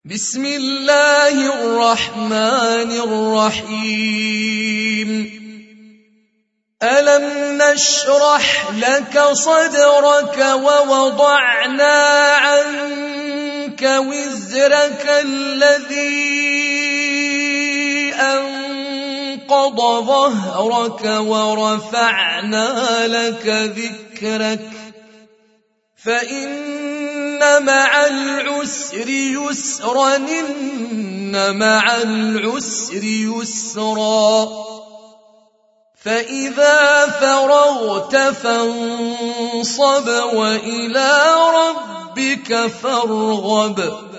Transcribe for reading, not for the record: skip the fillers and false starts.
بسم الله الرحمن الرحيم. ألم نشرح لك صدرك ووضعنا عنك وزرك الذي أنقض ظهرك ورفعنا لك ذكرك فإن مع العسر يسرا إن مع العسر يسرا فإذا فرغت فانصب وإلى ربك فارغب.